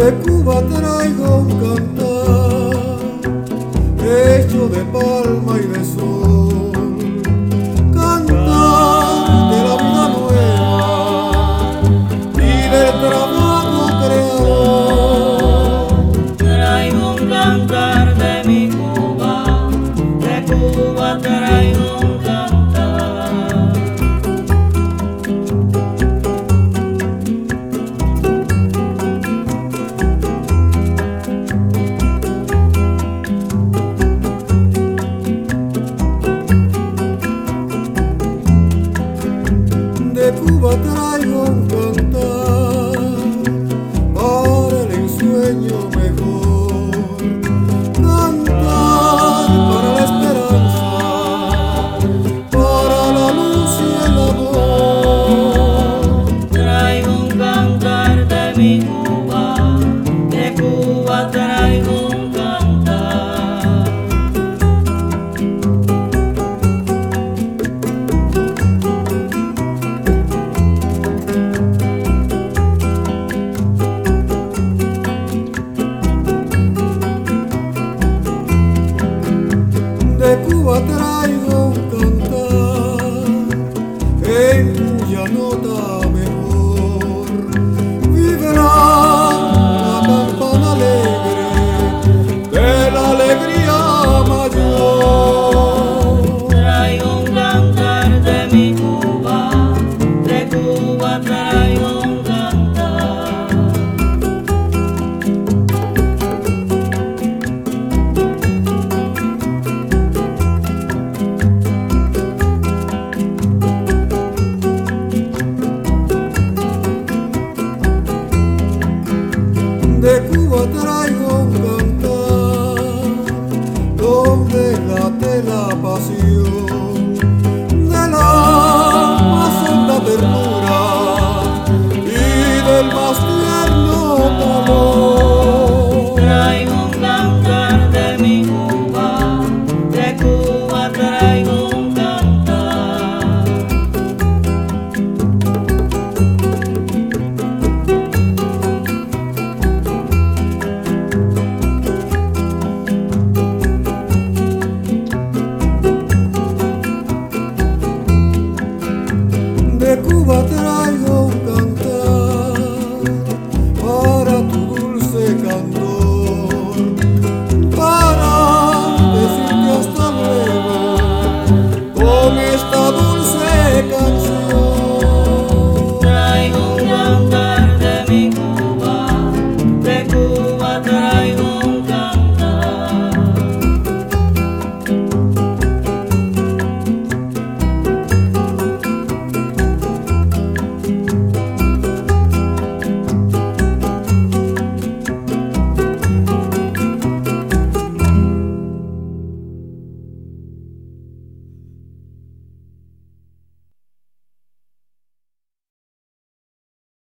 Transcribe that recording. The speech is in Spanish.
De Cuba traigo un cantar hecho de palma y de sol, cantar de la vida nueva y del trabajo creador. Traigo un cantar de mi Cuba, de Cuba traigo un cantar. De Cuba traigo un cantar para el ensueño mejor, cantar para la esperanza, para la luz y el amor. Traigo un cantar de mi Cuba, de Cuba traigo un cantar. De Cuba traigo un cantar en cuya nota mejor vibra la campana alegre de la alegría mayor. Traigo un cantar de mi Cuba, de Cuba traigo un cantar. De Cuba traigo un cantar donde late la pasión de la más honda ternura y del más tierno calor.